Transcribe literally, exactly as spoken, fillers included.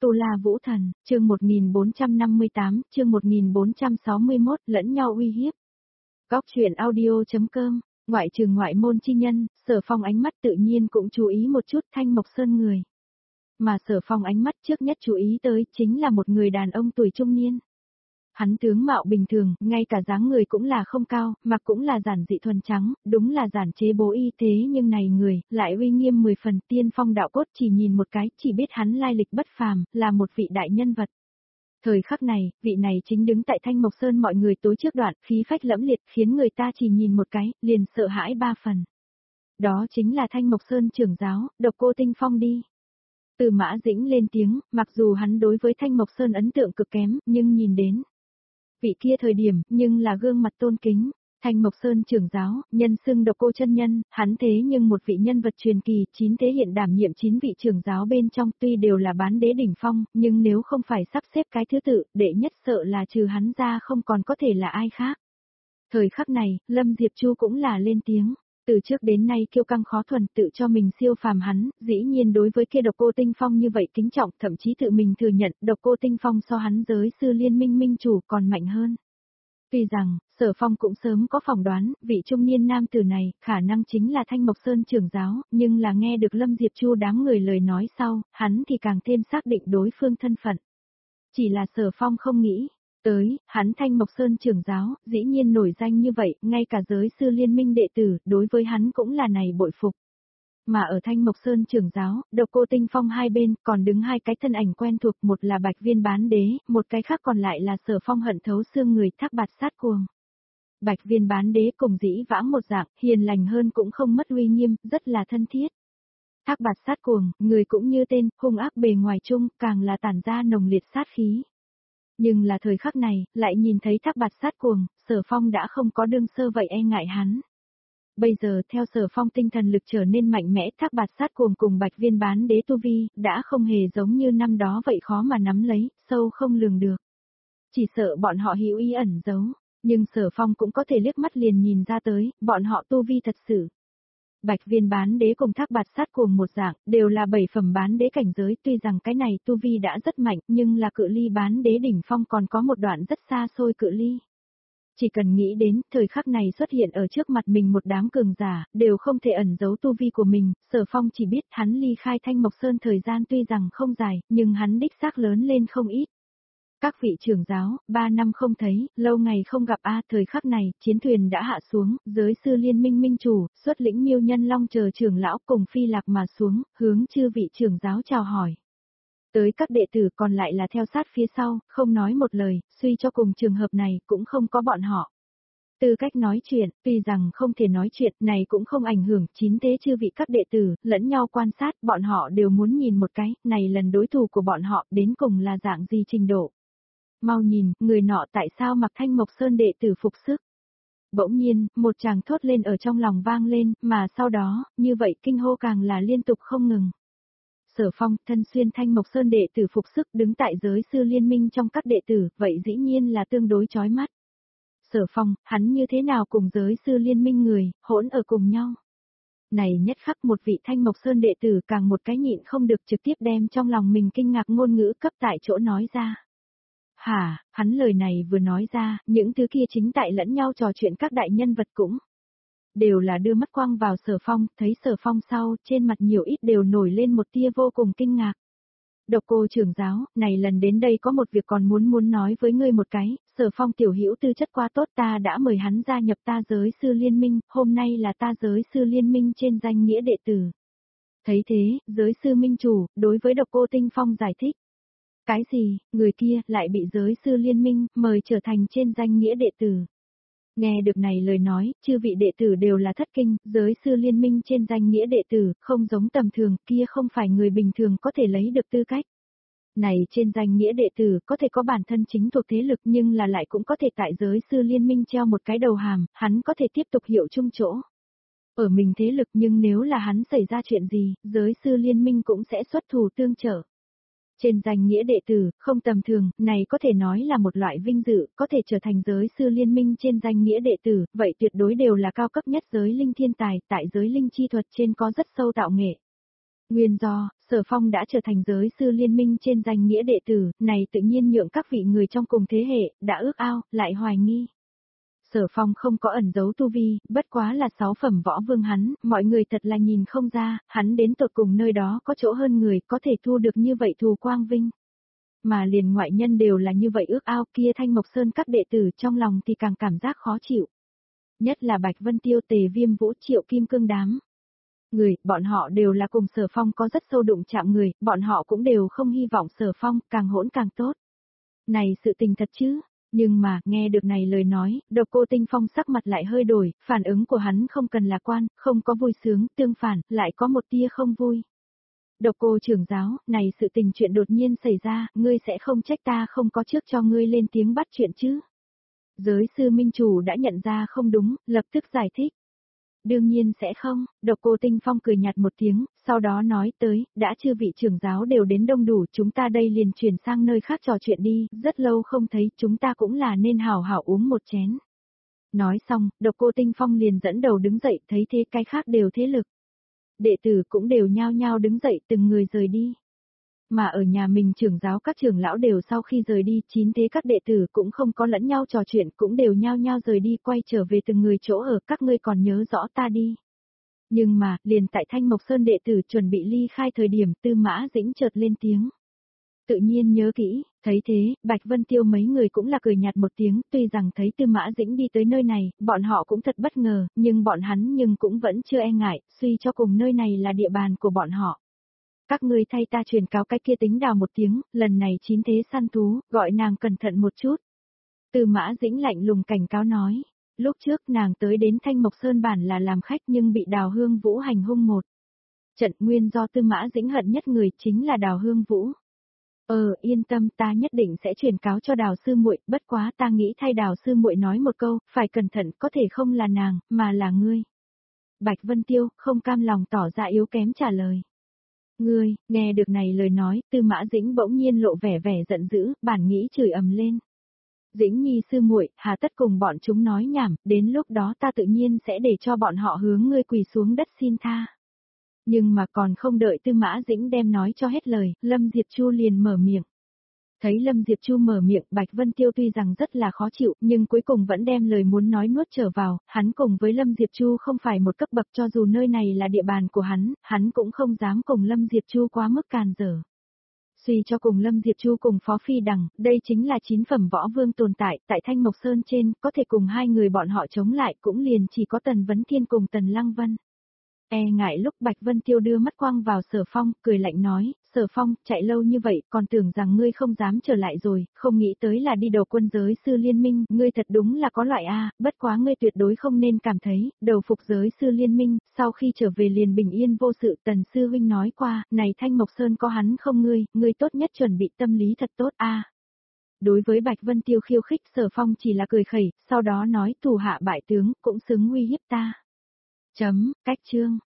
Tu La Vũ Thần, chương một nghìn bốn trăm năm mươi tám, chương một nghìn bốn trăm sáu mươi mốt, lẫn nhau uy hiếp. Góc truyện audio.com, ngoại trừ ngoại môn chi nhân, Sở Phong ánh mắt tự nhiên cũng chú ý một chút Thanh Mộc Sơn người. Mà Sở Phong ánh mắt trước nhất chú ý tới chính là một người đàn ông tuổi trung niên. Hắn tướng mạo bình thường, ngay cả dáng người cũng là không cao, mặc cũng là giản dị thuần trắng, đúng là giản chế bố y thế nhưng này người, lại uy nghiêm mười phần, tiên phong đạo cốt, chỉ nhìn một cái, chỉ biết hắn lai lịch bất phàm, là một vị đại nhân vật. Thời khắc này, vị này chính đứng tại Thanh Mộc Sơn mọi người tối trước đoạn, khí phách lẫm liệt, khiến người ta chỉ nhìn một cái, liền sợ hãi ba phần. Đó chính là Thanh Mộc Sơn trưởng giáo, Độc Cô Tinh Phong đi. Từ Mã Dĩnh lên tiếng, mặc dù hắn đối với Thanh Mộc Sơn ấn tượng cực kém, nhưng nhìn đến vị kia thời điểm, nhưng là gương mặt tôn kính. Thanh Mộc Sơn trưởng giáo, nhân xưng Độc Cô chân nhân, hắn thế nhưng một vị nhân vật truyền kỳ, chín thế hiện đảm nhiệm chín vị trưởng giáo bên trong, tuy đều là bán đế đỉnh phong, nhưng nếu không phải sắp xếp cái thứ tự, đệ nhất sợ là trừ hắn ra không còn có thể là ai khác. Thời khắc này, Lâm Diệp Chu cũng là lên tiếng. Từ trước đến nay kiêu căng khó thuần, tự cho mình siêu phàm hắn, dĩ nhiên đối với kia Độc Cô Tinh Phong như vậy kính trọng, thậm chí tự mình thừa nhận Độc Cô Tinh Phong so hắn giới sư liên minh minh chủ còn mạnh hơn. Tuy rằng, Sở Phong cũng sớm có phỏng đoán, vị trung niên nam tử này, khả năng chính là Thanh Mộc Sơn trưởng giáo, nhưng là nghe được Lâm Diệp Chu đám người lời nói sau, hắn thì càng thêm xác định đối phương thân phận. Chỉ là Sở Phong không nghĩ tới, hắn Thanh Mộc Sơn trưởng giáo, dĩ nhiên nổi danh như vậy, ngay cả giới sư liên minh đệ tử, đối với hắn cũng là này bội phục. Mà ở Thanh Mộc Sơn trưởng giáo, Độc Cô Tinh Phong hai bên, còn đứng hai cái thân ảnh quen thuộc, một là Bạch Viên bán đế, một cái khác còn lại là Sở Phong hận thấu xương người Thác Bạt Sát Cuồng. Bạch Viên bán đế cùng dĩ vãng một dạng, hiền lành hơn cũng không mất uy nghiêm, rất là thân thiết. Thác Bạt Sát Cuồng, người cũng như tên, hung ác bề ngoài chung, càng là tản ra nồng liệt sát khí. Nhưng là thời khắc này, lại nhìn thấy Thác Bạt Sát Cuồng, Sở Phong đã không có đương sơ vậy e ngại hắn. Bây giờ theo Sở Phong tinh thần lực trở nên mạnh mẽ, Thác Bạt Sát Cuồng cùng Bạch Viên bán đế tu vi, đã không hề giống như năm đó vậy khó mà nắm lấy, sâu không lường được. Chỉ sợ bọn họ hữu ý ẩn giấu, nhưng Sở Phong cũng có thể liếc mắt liền nhìn ra tới, bọn họ tu vi thật sự. Bạch Viên bán đế cùng Thác Bạt Sát Cuồng một dạng, đều là bảy phẩm bán đế cảnh giới, tuy rằng cái này tu vi đã rất mạnh, nhưng là cự ly bán đế đỉnh phong còn có một đoạn rất xa xôi cự ly. Chỉ cần nghĩ đến, thời khắc này xuất hiện ở trước mặt mình một đám cường giả, đều không thể ẩn giấu tu vi của mình, Sở Phong chỉ biết hắn ly khai Thanh Mộc Sơn thời gian tuy rằng không dài, nhưng hắn đích xác lớn lên không ít. Các vị trưởng giáo, ba năm không thấy, lâu ngày không gặp a thời khắc này, chiến thuyền đã hạ xuống, giới sư liên minh minh chủ, xuất lĩnh Miêu Nhân Long chờ trưởng lão cùng phi lạc mà xuống, hướng chư vị trưởng giáo chào hỏi. Tới các đệ tử còn lại là theo sát phía sau, không nói một lời, suy cho cùng trường hợp này cũng không có bọn họ. Tư cách nói chuyện, tuy rằng không thể nói chuyện, này cũng không ảnh hưởng, chín thế chư vị các đệ tử, lẫn nhau quan sát, bọn họ đều muốn nhìn một cái, này lần đối thủ của bọn họ đến cùng là dạng gì trình độ. Mau nhìn, người nọ tại sao mặc Thanh Mộc Sơn đệ tử phục sức. Bỗng nhiên, một chàng thốt lên ở trong lòng vang lên, mà sau đó, như vậy kinh hô càng là liên tục không ngừng. Sở Phong, thân xuyên Thanh Mộc Sơn đệ tử phục sức đứng tại giới sư liên minh trong các đệ tử, vậy dĩ nhiên là tương đối chói mắt. Sở Phong, hắn như thế nào cùng giới sư liên minh người, hỗn ở cùng nhau. Này nhất khắc một vị Thanh Mộc Sơn đệ tử càng một cái nhịn không được trực tiếp đem trong lòng mình kinh ngạc ngôn ngữ cấp tại chỗ nói ra. Hả, hắn lời này vừa nói ra, những thứ kia chính tại lẫn nhau trò chuyện các đại nhân vật cũng đều là đưa mắt quang vào Sở Phong, thấy Sở Phong sau, trên mặt nhiều ít đều nổi lên một tia vô cùng kinh ngạc. Độc Cô trưởng giáo, này lần đến đây có một việc còn muốn muốn nói với ngươi một cái, Sở Phong tiểu hữu tư chất quá tốt, ta đã mời hắn gia nhập ta giới sư liên minh, hôm nay là ta giới sư liên minh trên danh nghĩa đệ tử. Thấy thế, giới sư minh chủ, đối với Độc Cô Tinh Phong giải thích. Cái gì, người kia lại bị giới sư liên minh mời trở thành trên danh nghĩa đệ tử. Nghe được này lời nói, chư vị đệ tử đều là thất kinh, giới sư liên minh trên danh nghĩa đệ tử, không giống tầm thường, kia không phải người bình thường có thể lấy được tư cách. Này trên danh nghĩa đệ tử có thể có bản thân chính thuộc thế lực nhưng là lại cũng có thể tại giới sư liên minh treo một cái đầu hàm, hắn có thể tiếp tục hiệu chung chỗ. Ở mình thế lực nhưng nếu là hắn xảy ra chuyện gì, giới sư liên minh cũng sẽ xuất thủ tương trợ. Trên danh nghĩa đệ tử, không tầm thường, này có thể nói là một loại vinh dự, có thể trở thành giới sư liên minh trên danh nghĩa đệ tử, vậy tuyệt đối đều là cao cấp nhất giới linh thiên tài, tại giới linh chi thuật trên có rất sâu tạo nghệ. Nguyên do, Sở Phong đã trở thành giới sư liên minh trên danh nghĩa đệ tử, này tự nhiên nhượng các vị người trong cùng thế hệ, đã ước ao, lại hoài nghi. Sở Phong không có ẩn giấu tu vi, bất quá là sáu phẩm võ vương hắn, mọi người thật là nhìn không ra, hắn đến tột cùng nơi đó có chỗ hơn người, có thể thu được như vậy thù quang vinh. Mà liền ngoại nhân đều là như vậy ước ao, kia Thanh Mộc Sơn các đệ tử trong lòng thì càng cảm giác khó chịu. Nhất là Bạch Vân Tiêu, Tề Viêm Vũ, Triệu Kim Cương đám. Người, bọn họ đều là cùng Sở Phong có rất sâu đụng chạm người, bọn họ cũng đều không hy vọng Sở Phong càng hỗn càng tốt. Này sự tình thật chứ? Nhưng mà, nghe được này lời nói, Độc Cô Tinh Phong sắc mặt lại hơi đổi, phản ứng của hắn không cần lạc quan, không có vui sướng, tương phản, lại có một tia không vui. Độc Cô trưởng giáo, này sự tình chuyện đột nhiên xảy ra, ngươi sẽ không trách ta không có trước cho ngươi lên tiếng bắt chuyện chứ? Giới sư minh chủ đã nhận ra không đúng, lập tức giải thích. Đương nhiên sẽ không, Độc Cô Tinh Phong cười nhạt một tiếng, sau đó nói tới, đã chư vị trưởng giáo đều đến đông đủ, chúng ta đây liền chuyển sang nơi khác trò chuyện đi, rất lâu không thấy, chúng ta cũng là nên hảo hảo uống một chén. Nói xong, Độc Cô Tinh Phong liền dẫn đầu đứng dậy, thấy thế cái khác đều thế lực. Đệ tử cũng đều nhao nhao đứng dậy từng người rời đi. Mà ở nhà mình trưởng giáo các trưởng lão đều sau khi rời đi, chín thế các đệ tử cũng không có lẫn nhau trò chuyện, cũng đều nhao nhao rời đi quay trở về từng người chỗ ở, các ngươi còn nhớ rõ ta đi. Nhưng mà, liền tại Thanh Mộc Sơn đệ tử chuẩn bị ly khai thời điểm, Tư Mã Dĩnh chợt lên tiếng. Tự nhiên nhớ kỹ, thấy thế, Bạch Vân Tiêu mấy người cũng là cười nhạt một tiếng, tuy rằng thấy Tư Mã Dĩnh đi tới nơi này, bọn họ cũng thật bất ngờ, nhưng bọn hắn nhưng cũng vẫn chưa e ngại, suy cho cùng nơi này là địa bàn của bọn họ. Các ngươi thay ta truyền cáo cái kia Tính Đào một tiếng, lần này chín thế săn thú, gọi nàng cẩn thận một chút. Tư Mã Dĩnh lạnh lùng cảnh cáo nói, lúc trước nàng tới đến Thanh Mộc Sơn bản là làm khách nhưng bị Đào Hương Vũ hành hung một trận, nguyên do Tư Mã Dĩnh hận nhất người chính là Đào Hương Vũ. Ờ, yên tâm, ta nhất định sẽ truyền cáo cho Đào sư muội, bất quá ta nghĩ thay Đào sư muội nói một câu, phải cẩn thận, có thể không là nàng, mà là ngươi. Bạch Vân Tiêu không cam lòng tỏ ra yếu kém trả lời. Ngươi, nghe được này lời nói, Tư Mã Dĩnh bỗng nhiên lộ vẻ vẻ giận dữ, bản nghĩ chửi ầm lên. Dĩnh nhi sư muội, hà tất cùng bọn chúng nói nhảm, đến lúc đó ta tự nhiên sẽ để cho bọn họ hướng ngươi quỳ xuống đất xin tha. Nhưng mà còn không đợi Tư Mã Dĩnh đem nói cho hết lời, Lâm Diệp Chu liền mở miệng. Thấy Lâm Diệp Chu mở miệng, Bạch Vân Tiêu tuy rằng rất là khó chịu, nhưng cuối cùng vẫn đem lời muốn nói nuốt trở vào, hắn cùng với Lâm Diệp Chu không phải một cấp bậc, cho dù nơi này là địa bàn của hắn, hắn cũng không dám cùng Lâm Diệp Chu quá mức càn dở. Suy cho cùng Lâm Diệp Chu cùng Phó Phi Đằng, đây chính là chín phẩm võ vương tồn tại, tại Thanh Mộc Sơn trên, có thể cùng hai người bọn họ chống lại cũng liền chỉ có Tần Vấn Thiên cùng Tần Lăng Vân. E ngại lúc Bạch Vân Tiêu đưa mắt quang vào Sở Phong, cười lạnh nói, Sở Phong, chạy lâu như vậy, còn tưởng rằng ngươi không dám trở lại rồi, không nghĩ tới là đi đầu quân giới sư liên minh, ngươi thật đúng là có loại A, bất quá ngươi tuyệt đối không nên cảm thấy, đầu phục giới sư liên minh, sau khi trở về liền bình yên vô sự. Tần sư huynh nói qua, này Thanh Mộc Sơn có hắn không ngươi, ngươi tốt nhất chuẩn bị tâm lý thật tốt A. Đối với Bạch Vân Tiêu khiêu khích, Sở Phong chỉ là cười khẩy, sau đó nói thủ hạ bại tướng, cũng xứng uy hiếp ta. Chấm, cách chương.